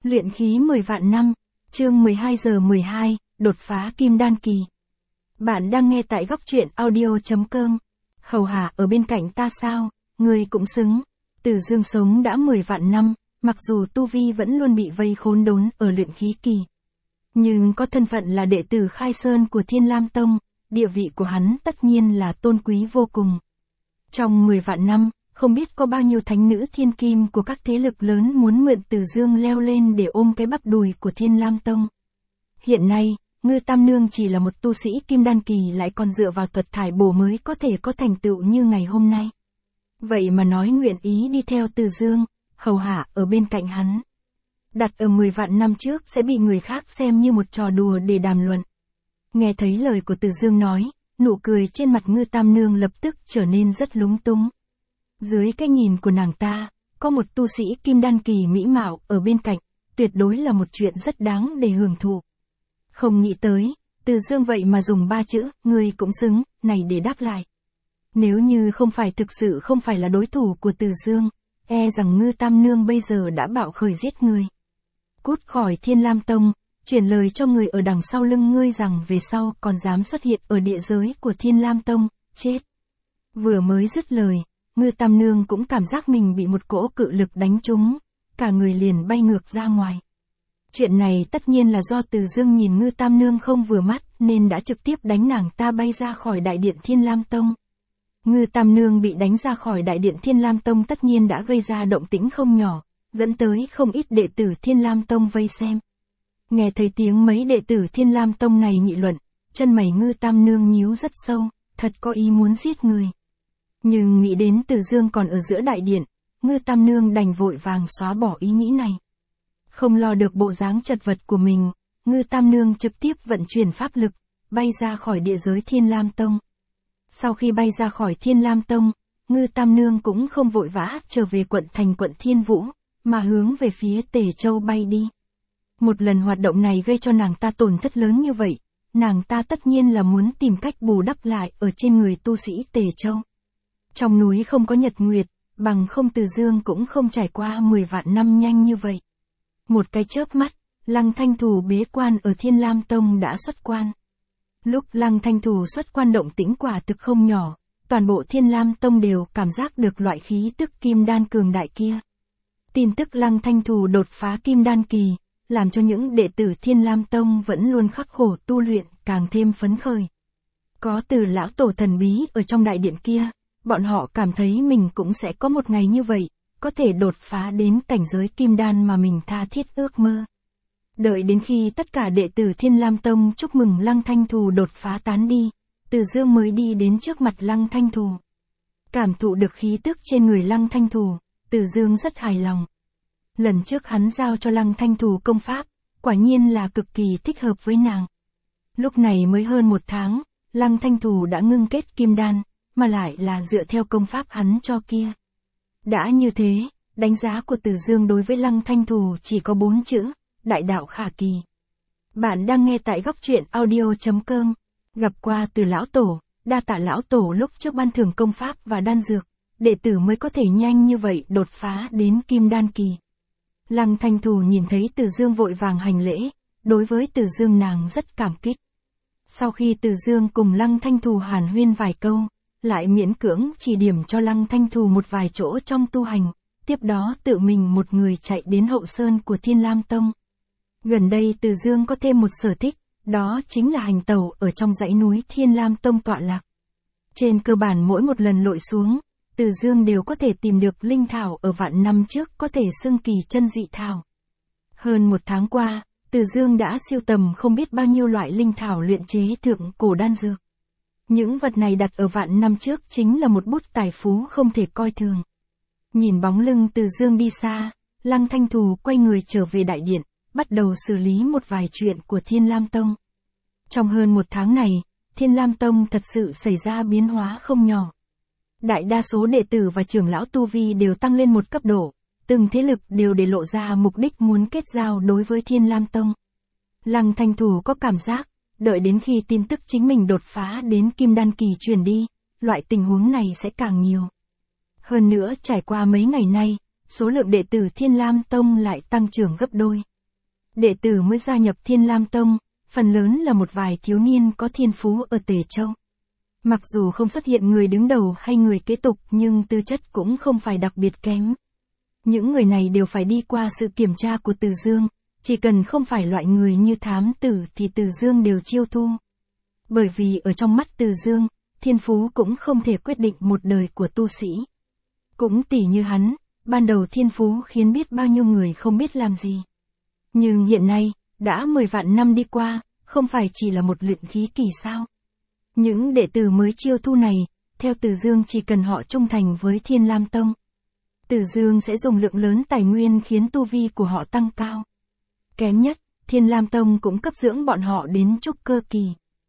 Luyện khí 10 vạn năm, chương 12 giờ 12, đột phá kim đan kỳ. Bạn đang nghe tại góc truyện audio.com. Hầu hạ ở bên cạnh ta sao, người cũng xứng. Từ Dương sống đã 10 vạn năm, mặc dù tu vi vẫn luôn bị vây khốn đốn ở luyện khí kỳ. Nhưng có thân phận là đệ tử Khai Sơn của Thiên Lam Tông, địa vị của hắn tất nhiên là tôn quý vô cùng. Trong 10 vạn năm, không biết có bao nhiêu thánh nữ thiên kim của các thế lực lớn muốn mượn Từ Dương leo lên để ôm cái bắp đùi của Thiên Lam Tông. Hiện nay, Ngư Tam Nương chỉ là một tu sĩ kim đan kỳ lại còn dựa vào thuật thải bổ mới có thể có thành tựu như ngày hôm nay. Vậy mà nói nguyện ý đi theo Từ Dương, hầu hạ ở bên cạnh hắn. Đặt ở 10 vạn năm trước sẽ bị người khác xem như một trò đùa để đàm luận. Nghe thấy lời của Từ Dương nói, nụ cười trên mặt Ngư Tam Nương lập tức trở nên rất lúng túng. Dưới cái nhìn của nàng ta, có một tu sĩ kim đan kỳ mỹ mạo ở bên cạnh, tuyệt đối là một chuyện rất đáng để hưởng thụ. Không nghĩ tới, Từ Dương vậy mà dùng 3 chữ, người cũng xứng, này để đáp lại. Nếu như không phải thực sự không phải là đối thủ của Từ Dương, e rằng Ngư Tam Nương bây giờ đã bạo khởi giết người. Cút khỏi Thiên Lam Tông, truyền lời cho người ở đằng sau lưng ngươi rằng về sau còn dám xuất hiện ở địa giới của Thiên Lam Tông, chết. Vừa mới dứt lời, Ngư Tam Nương cũng cảm giác mình bị một cỗ cự lực đánh trúng, cả người liền bay ngược ra ngoài. Chuyện này tất nhiên là do Từ Dương nhìn Ngư Tam Nương không vừa mắt nên đã trực tiếp đánh nàng ta bay ra khỏi đại điện Thiên Lam Tông. Ngư Tam Nương bị đánh ra khỏi đại điện Thiên Lam Tông tất nhiên đã gây ra động tĩnh không nhỏ, dẫn tới không ít đệ tử Thiên Lam Tông vây xem. Nghe thấy tiếng mấy đệ tử Thiên Lam Tông này nghị luận, chân mày Ngư Tam Nương nhíu rất sâu, thật có ý muốn giết người. Nhưng nghĩ đến Từ Dương còn ở giữa đại điện, Ngư Tam Nương đành vội vàng xóa bỏ ý nghĩ này. Không lo được bộ dáng chật vật của mình, Ngư Tam Nương trực tiếp vận chuyển pháp lực, bay ra khỏi địa giới Thiên Lam Tông. Sau khi bay ra khỏi Thiên Lam Tông, Ngư Tam Nương cũng không vội vã trở về quận Thiên Vũ, mà hướng về phía Tề Châu bay đi. Một lần hoạt động này gây cho nàng ta tổn thất lớn như vậy, nàng ta tất nhiên là muốn tìm cách bù đắp lại ở trên người tu sĩ Tề Châu. Trong núi không có nhật nguyệt, bằng không Từ Dương cũng không trải qua 10 vạn năm nhanh như vậy. Một cái chớp mắt, Lăng Thanh Thù bế quan ở Thiên Lam Tông đã xuất quan. Lúc Lăng Thanh Thù xuất quan động tĩnh quả thực không nhỏ, toàn bộ Thiên Lam Tông đều cảm giác được loại khí tức kim đan cường đại kia. Tin tức Lăng Thanh Thù đột phá kim đan kỳ, làm cho những đệ tử Thiên Lam Tông vẫn luôn khắc khổ tu luyện càng thêm phấn khởi. Có Từ lão tổ thần bí ở trong đại điện kia, bọn họ cảm thấy mình cũng sẽ có một ngày như vậy, có thể đột phá đến cảnh giới kim đan mà mình tha thiết ước mơ. Đợi đến khi tất cả đệ tử Thiên Lam Tông chúc mừng Lăng Thanh Thù đột phá tán đi, Từ Dương mới đi đến trước mặt Lăng Thanh Thù. Cảm thụ được khí tức trên người Lăng Thanh Thù, Từ Dương rất hài lòng. Lần trước hắn giao cho Lăng Thanh Thù công pháp, quả nhiên là cực kỳ thích hợp với nàng. Lúc này mới hơn 1 tháng, Lăng Thanh Thù đã ngưng kết kim đan, mà lại là dựa theo công pháp hắn cho kia. Đã như thế, đánh giá của Từ Dương đối với Lăng Thanh Thù chỉ có 4 chữ, đại đạo khả kỳ. Bạn đang nghe tại góc truyện audio.com, gặp qua Từ lão tổ, đa tạ lão tổ lúc trước ban thưởng công pháp và đan dược, đệ tử mới có thể nhanh như vậy đột phá đến kim đan kỳ. Lăng Thanh Thù nhìn thấy Từ Dương vội vàng hành lễ, đối với Từ Dương nàng rất cảm kích. Sau khi Từ Dương cùng Lăng Thanh Thù hàn huyên vài câu, lại miễn cưỡng chỉ điểm cho Lăng Thanh Thù một vài chỗ trong tu hành, tiếp đó tự mình một người chạy đến hậu sơn của Thiên Lam Tông. Gần đây Từ Dương có thêm một sở thích, đó chính là hành tẩu ở trong dãy núi Thiên Lam Tông tọa lạc. Trên cơ bản mỗi một lần lội xuống, Từ Dương đều có thể tìm được linh thảo ở vạn năm trước có thể xưng kỳ chân dị thảo. Hơn 1 tháng qua, Từ Dương đã siêu tầm không biết bao nhiêu loại linh thảo luyện chế thượng cổ đan dược. Những vật này đặt ở vạn năm trước chính là một bút tài phú không thể coi thường. Nhìn bóng lưng Từ Dương đi xa, Lăng Thanh Thù quay người trở về đại điện, bắt đầu xử lý một vài chuyện của Thiên Lam Tông. Trong hơn 1 tháng này, Thiên Lam Tông thật sự xảy ra biến hóa không nhỏ. Đại đa số đệ tử và trưởng lão tu vi đều tăng lên một cấp độ, từng thế lực đều để lộ ra mục đích muốn kết giao đối với Thiên Lam Tông. Lăng Thanh Thù có cảm giác, đợi đến khi tin tức chính mình đột phá đến kim đan kỳ truyền đi, loại tình huống này sẽ càng nhiều. Hơn nữa trải qua mấy ngày nay, số lượng đệ tử Thiên Lam Tông lại tăng trưởng gấp đôi. Đệ tử mới gia nhập Thiên Lam Tông, phần lớn là một vài thiếu niên có thiên phú ở Tề Châu. Mặc dù không xuất hiện người đứng đầu hay người kế tục nhưng tư chất cũng không phải đặc biệt kém. Những người này đều phải đi qua sự kiểm tra của Từ Dương, chỉ cần không phải loại người như thám tử thì Từ Dương đều chiêu thu. Bởi vì ở trong mắt Từ Dương, thiên phú cũng không thể quyết định một đời của tu sĩ. Cũng tỉ như hắn, ban đầu thiên phú khiến biết bao nhiêu người không biết làm gì. Nhưng hiện nay, đã 10 vạn năm đi qua, không phải chỉ là một luyện khí kỳ sao. Những đệ tử mới chiêu thu này, theo Từ Dương chỉ cần họ trung thành với Thiên Lam Tông. Từ Dương sẽ dùng lượng lớn tài nguyên khiến tu vi của họ tăng cao. Kém nhất, Thiên Lam Tông cũng cấp dưỡng bọn họ đến trúc cơ kỳ.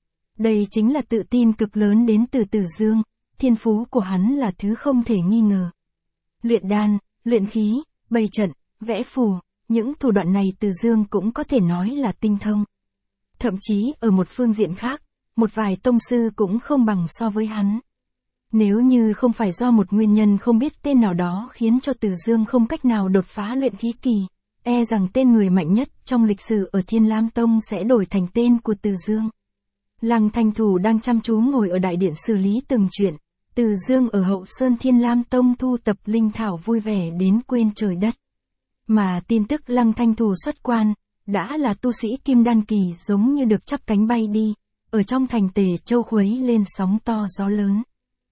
Đây chính là tự tin cực lớn đến từ Từ Dương, thiên phú của hắn là thứ không thể nghi ngờ. Luyện đan, luyện khí, bày trận, vẽ phù, những thủ đoạn này Từ Dương cũng có thể nói là tinh thông. Thậm chí ở một phương diện khác, một vài tông sư cũng không bằng so với hắn. Nếu như không phải do một nguyên nhân không biết tên nào đó khiến cho Từ Dương không cách nào đột phá luyện khí kỳ, e rằng tên người mạnh nhất trong lịch sử ở Thiên Lam Tông sẽ đổi thành tên của Từ Dương. Lăng Thanh Thủ đang chăm chú ngồi ở đại điện xử lý từng chuyện, Từ Dương ở hậu sơn Thiên Lam Tông thu tập linh thảo vui vẻ đến quên trời đất. Mà tin tức Lăng Thanh Thủ xuất quan, đã là tu sĩ kim đan kỳ giống như được chắp cánh bay đi, ở trong thành Tề Châu khuấy lên sóng to gió lớn.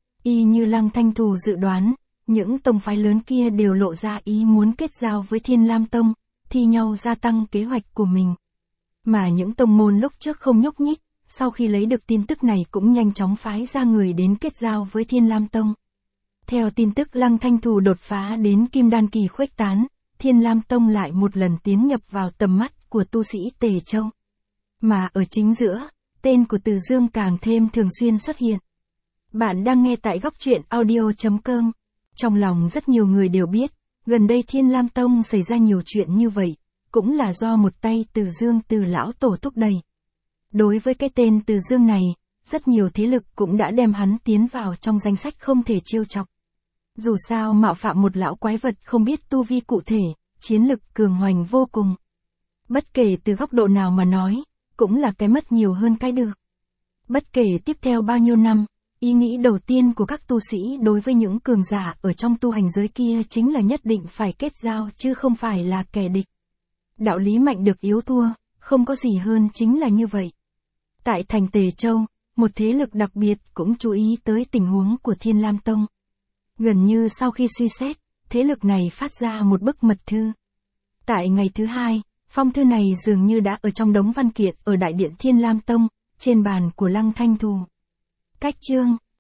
Y như Lăng Thanh Thủ dự đoán, những tông phái lớn kia đều lộ ra ý muốn kết giao với Thiên Lam Tông, thi nhau gia tăng kế hoạch của mình. Mà những tông môn lúc trước không nhúc nhích, sau khi lấy được tin tức này cũng nhanh chóng phái ra người đến kết giao với Thiên Lam Tông. Theo tin tức Lăng Thanh Thủ đột phá đến kim đan kỳ khuếch tán, Thiên Lam Tông lại một lần tiến nhập vào tầm mắt của tu sĩ Tề Châu. Mà ở chính giữa, tên của Từ Dương càng thêm thường xuyên xuất hiện. Bạn đang nghe tại góc truyện audio.com. Trong lòng rất nhiều người đều biết, gần đây Thiên Lam Tông xảy ra nhiều chuyện như vậy, cũng là do một tay Từ Dương từ lão tổ thúc đẩy. Đối với cái tên Từ Dương này, rất nhiều thế lực cũng đã đem hắn tiến vào trong danh sách không thể trêu chọc. Dù sao mạo phạm một lão quái vật không biết tu vi cụ thể, chiến lực cường hoành vô cùng. Bất kể từ góc độ nào mà nói, cũng là cái mất nhiều hơn cái được. Bất kể tiếp theo bao nhiêu năm, ý nghĩ đầu tiên của các tu sĩ đối với những cường giả ở trong tu hành giới kia chính là nhất định phải kết giao chứ không phải là kẻ địch. Đạo lý mạnh được yếu thua, không có gì hơn chính là như vậy. Tại thành Tề Châu, một thế lực đặc biệt cũng chú ý tới tình huống của Thiên Lam Tông. Gần như sau khi suy xét, thế lực này phát ra một bức mật thư. Tại ngày thứ hai, phong thư này dường như đã ở trong đống văn kiện ở đại điện Thiên Lam Tông, trên bàn của Lăng Thanh Thủ. Cách chương